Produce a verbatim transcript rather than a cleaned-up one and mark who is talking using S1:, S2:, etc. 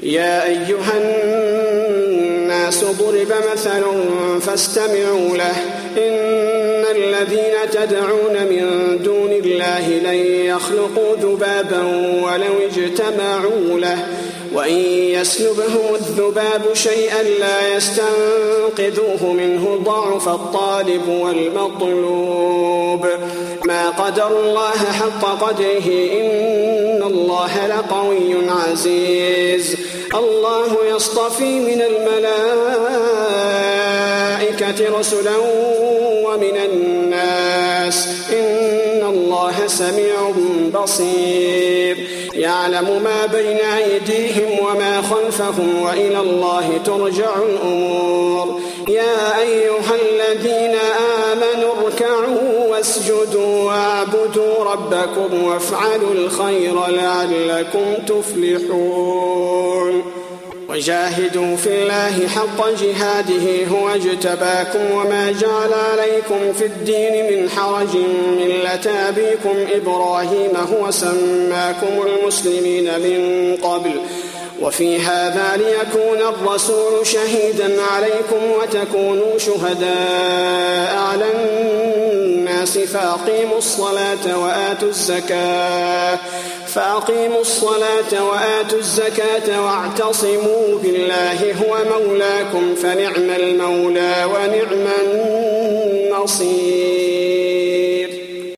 S1: يا أيها الناس ضرب مثل فاستمعوا له إن الذين تدعون من دون الله لن يخلقوا ذبابا ولو اجتمعوا له وإن يسلبهم الذباب شيئا لا يستنقذوه منه ضعف الطالب والمطلوب ما قدر الله حق قدره إن الله لقوي عزيز الله يصطفي من الملائكة رسلا ومن الناس إن الله سميع بصير يعلم ما بين أيديهم وما خلفهم وإلى الله ترجع الأمور يا أيها الذين آمنوا اركعوا واسجدوا واعبدوا ربكم وافعلوا الخير لعلكم تفلحون وجاهدوا في الله حق جهاده هو اجتباكم وما جعل عليكم في الدين من حرج ملة أبيكم إبراهيم هو سماكم المسلمين من قبل وفي هذا ليكون الرسول شهيدا عليكم وتكونوا شهداء على الناس فأقيموا الصلاة وآتوا الزكاة فأقيموا الصلاة وآتوا الزكاة واعتصموا بالله هو مولاكم فنعم المولى ونعم النصير.